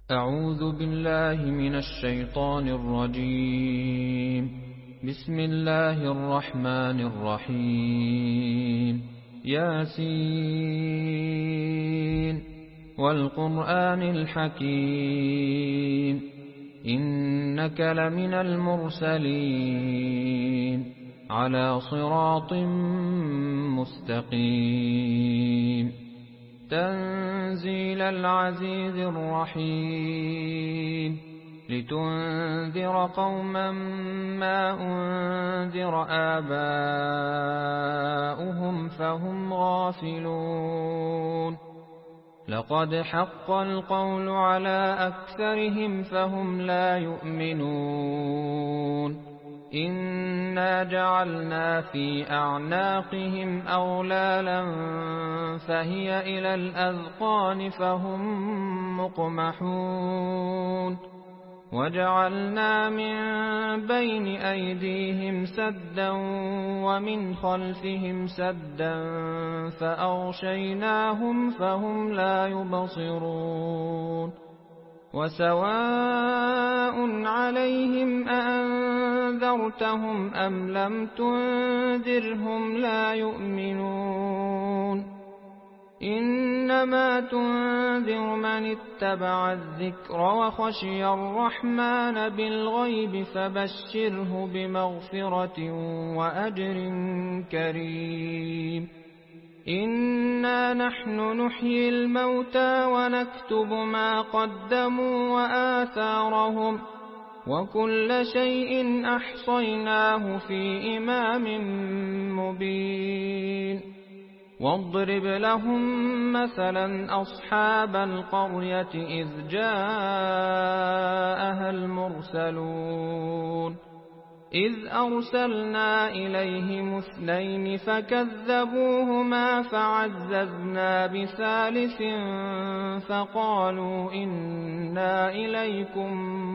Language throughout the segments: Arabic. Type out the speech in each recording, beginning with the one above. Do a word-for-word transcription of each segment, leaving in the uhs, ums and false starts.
أعوذ بالله من الشيطان الرجيم. بسم الله الرحمن الرحيم. ياسين والقرآن الحكيم إنك لمن المرسلين على صراط مستقيم تنزيل العزيز الرحيم لتنذر قوما ما أنذر آباؤهم فهم غافلون لقد حق القول على أكثرهم فهم لا يؤمنون إنا جعلنا في أعناقهم أغلالا فهي إلى الأذقان فهم مقمحون وجعلنا من بين أيديهم سدا ومن خلفهم سدا فأغشيناهم فهم لا يبصرون وسواء عليهم أأنذرتهم أم لم تنذرهم لا يؤمنون إنما تنذر من اتبع الذكر وخشي الرحمن بالغيب فبشره بمغفرة وأجر كريم إنا نحن نحيي الموتى ونكتب ما قدموا وآثارهم وكل شيء أحصيناه في إمام مبين واضرب لهم مثلا أصحاب القرية إذ جاءها المرسلون إذ أرسلنا إليهم اثنين فكذبوهما فعززنا بثالث فقالوا إنا إليكم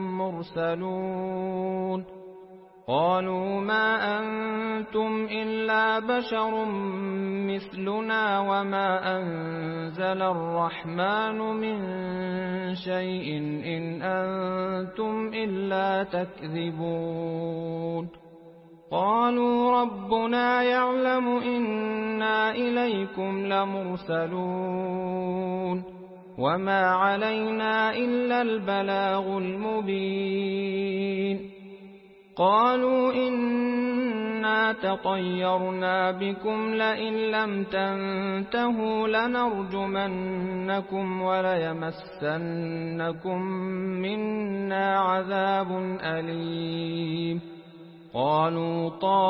مرسلون قالوا ما أنتم إلا بشر مثلنا وما أنزل الرحمن من شيء إن أنتم إلا تكذبون قالوا ربنا يعلم إنا إليكم لمرسلون وما علينا إلا البلاغ المبين قالوا إنا تطيرنا بكم لئن لم تنتهوا لنرجمنكم وليمسنكم منا عذاب أليم قالوا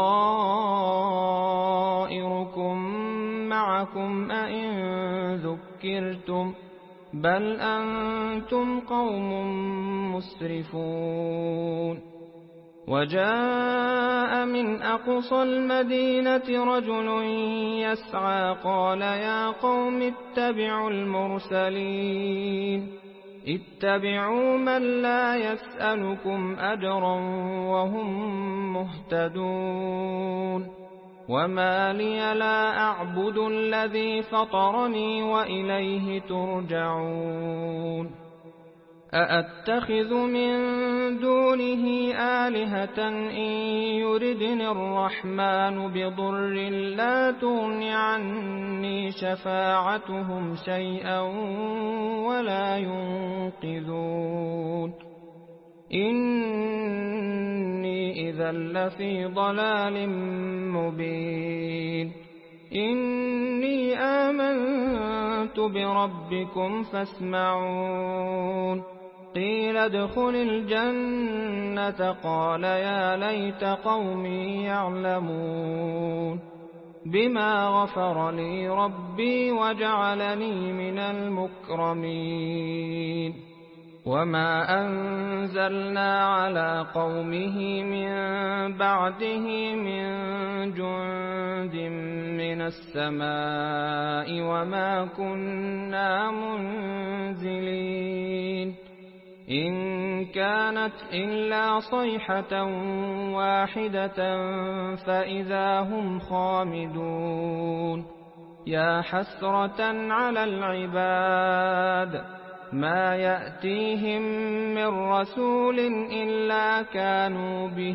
طائركم معكم أئن ذكرتم بل أنتم قوم مسرفون وجاء من أقصى المدينة رجل يسعى قال يا قوم اتبعوا المرسلين اتبعوا من لا يسألكم أجرا وهم مهتدون وما لي لا أعبد الذي فطرني وإليه ترجعون أأتخذ من دونه آلهة إن يردني الرحمن بضر لا تغن عني شفاعتهم شيئا ولا ينقذون إني إذا لفي ضلال مبين إني آمنت بربكم فاسمعون قيل ادخل الجنة قال يا ليت قومي يعلمون بما غفر لي ربي وجعلني من المكرمين وما أنزلنا على قومه من بعده من جند من السماء وما كنا منزلين إن كانت إلا صيحة واحدة فإذا هم خامدون يا حسرة على العباد ما يأتيهم من رسول إلا كانوا به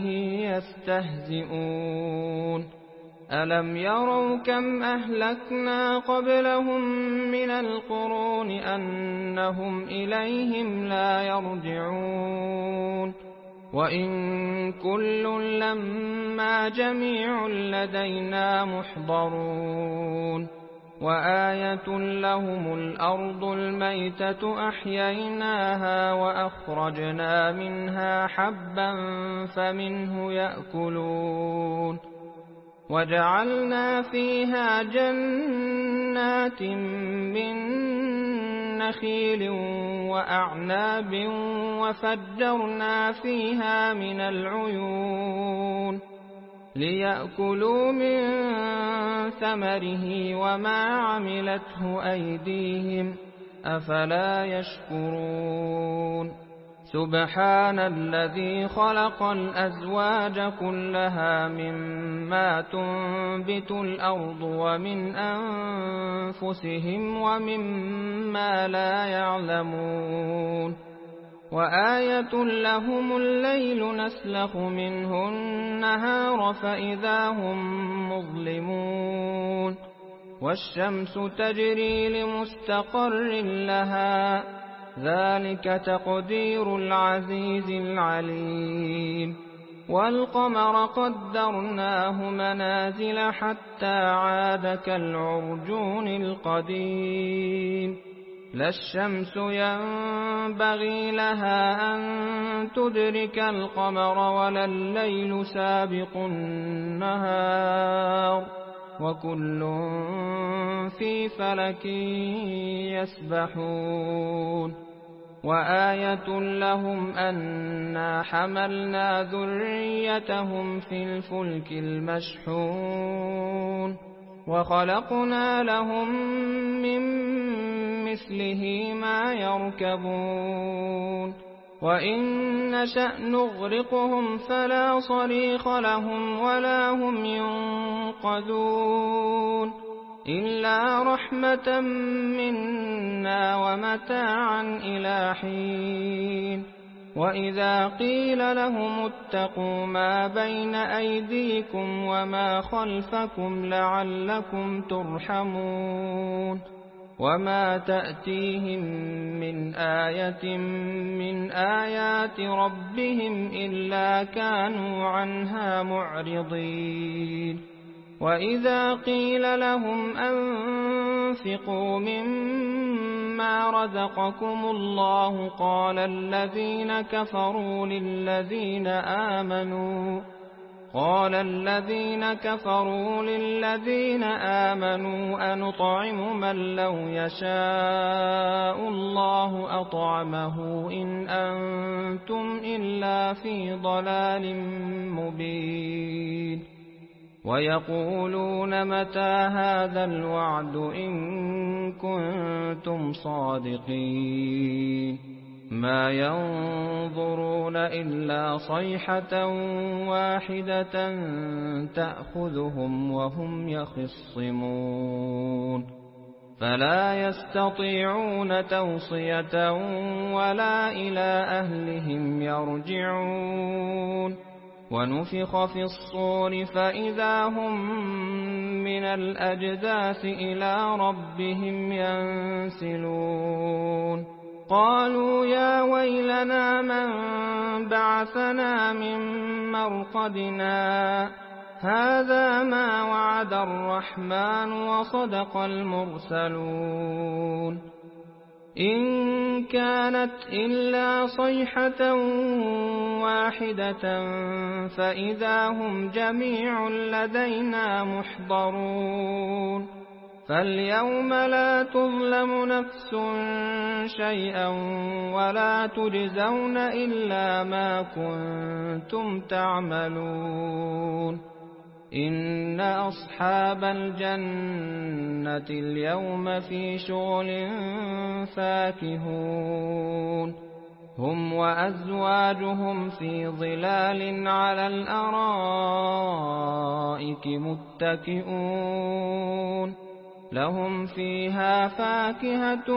يستهزئون ألم يروا كم أهلكنا قبلهم من القرون أنهم إليهم لا يرجعون وإن كل لما جميع لدينا محضرون وآية لهم الأرض الميتة أحييناها وأخرجنا منها حبا فمنه يأكلون وجعلنا فيها جنات من نخيل وأعناب وفجرنا فيها من العيون ليأكلوا من ثمره وما عملته أيديهم أفلا يشكرون سبحان الذي خلق الأزواج كلها مما تنبت الأرض ومن أنفسهم ومما لا يعلمون وآية لهم الليل نسلخ منه النهار فإذا هم مظلمون والشمس تجري لمستقر لها ذلك تقدير العزيز العليم والقمر قدرناه منازل حتى عاد كالعرجون القديم لا الشمس ينبغي لها أن تدرك القمر ولا الليل سابق النهار وكل في فلك يسبحون وآية لهم أنا حملنا ذريتهم في الفلك المشحون وخلقنا لهم من مثله ما يركبون وإن نشأ نغرقهم فلا صريخ لهم ولا هم ينقذون إلا رحمة منا ومتاعا إلى حين وإذا قيل لهم اتقوا ما بين أيديكم وما خلفكم لعلكم ترحمون وما تأتيهم من آية من آيات ربهم إلا كانوا عنها معرضين وإذا قيل لهم أنفقوا مما رزقكم الله قال الذين كفروا للذين آمنوا قال الذين كفروا للذين آمنوا أنطعم من لو يشاء الله أطعمه إن أنتم إلا في ضلال مبين ويقولون متى هذا الوعد إن كنتم صادقين ما ينظرون إلا صيحة واحدة تأخذهم وهم يخصمون فلا يستطيعون توصية ولا إلى أهلهم يرجعون ونفخ في الصور فإذا هم من الأجداث إلى ربهم ينسلون قالوا يا ويلنا من بعثنا من مرقدنا هذا ما وعد الرحمن وصدق المرسلون إن كانت إلا صيحة واحدة فإذا هم جميع لدينا محضرون فاليوم لا تظلم نفس شيئا ولا تجزون إلا ما كنتم تعملون إن أصحاب الجنة اليوم في شغل فاكهون هم وأزواجهم في ظلال على الأرائك متكئون لهم فيها فاكهة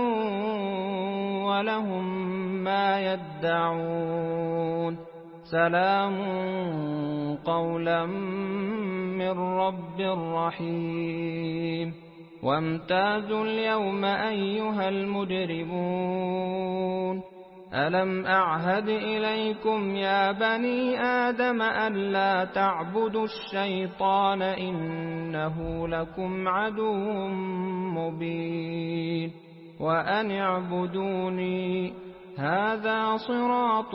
ولهم ما يدعون سلام قولا من رب رحيم وامتازوا اليوم أيها المجرمون ألم أعهد إليكم يا بني آدم ألا تعبدوا الشيطان إنه لكم عدو مبين وأن اعبدوني هذا صراط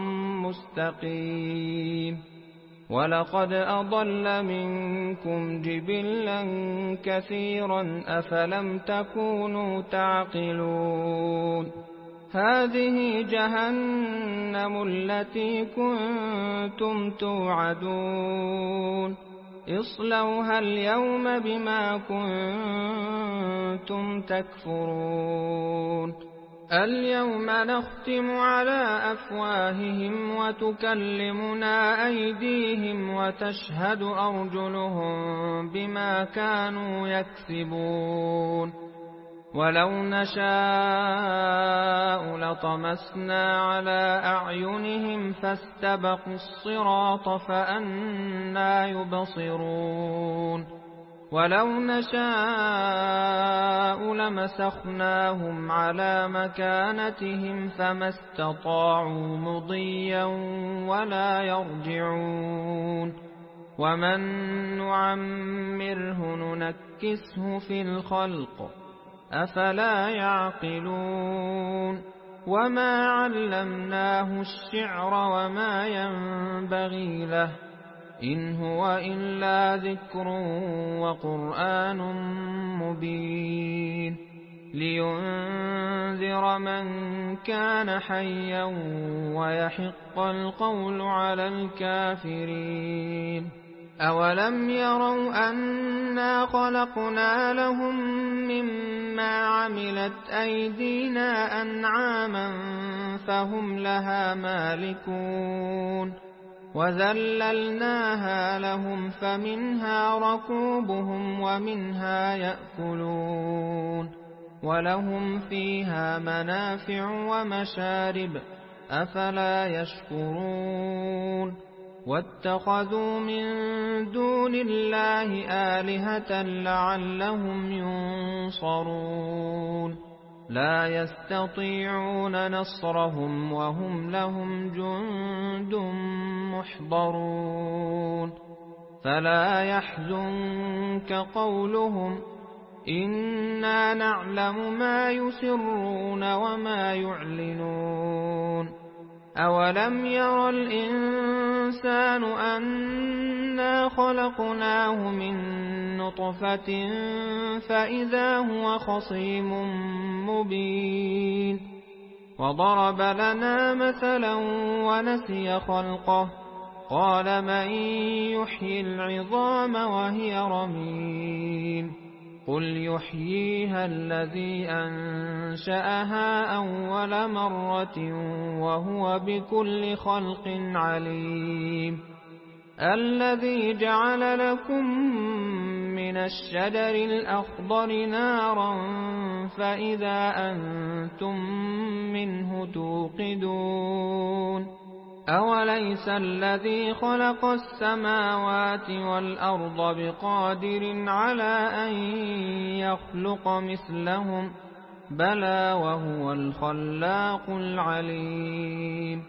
مستقيم ولقد أضل منكم جبلا كثيرا أفلم تكونوا تعقلون هذه جهنم التي كنتم توعدون اصلوها اليوم بما كنتم تكفرون اليوم نختم على أفواههم وتكلمنا أيديهم وتشهد أرجلهم بما كانوا يكسبون ولو نشاء لطمسنا على أعينهم فاستبقوا الصراط فأنى يبصرون ولو نشاء لمسخناهم على مكانتهم فما استطاعوا مضيا ولا يرجعون ومن نعمره ننكسه في الخلق أفلا يعقلون وما علمناه الشعر وما ينبغي له إن هو إلا ذكر وقرآن مبين لينذر من كان حيا ويحق القول على الكافرين أولم يروا أنا خلقنا لهم مما عملت أيدينا أنعاما فهم لها مالكون وذللناها لهم فمنها ركوبهم ومنها يأكلون ولهم فيها منافع ومشارب أفلا يشكرون واتخذوا من دون الله آلهة لعلهم ينصرون لا يستطيعون نصرهم وهم لهم جند محضرون فلا يحزنك قولهم إنا نعلم ما يسرون وما يعلنون أولم ير الإنسان أنا خلقناه من نطفة فإذا هو خصيم مبين وضرب لنا مثلا ونسي خلقه قال من يحيي العظام وهي رميم قل يحييها الذي أنشأها أول مرة وهو بكل خلق عليم الذي جعل لكم من الشجر الأخضر نارا فإذا أنتم منه توقدون أوليس الذي خلق السماوات والأرض بقادر على أن يخلق مثلهم بلى وهو الخلاق العليم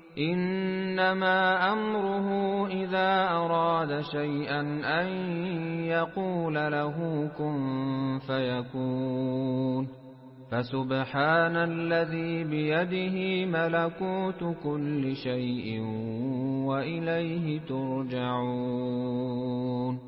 إنما أمره إذا أراد شيئا أن يقول له كن فيكون فسبحان الذي بيده ملكوت كل شيء وإليه ترجعون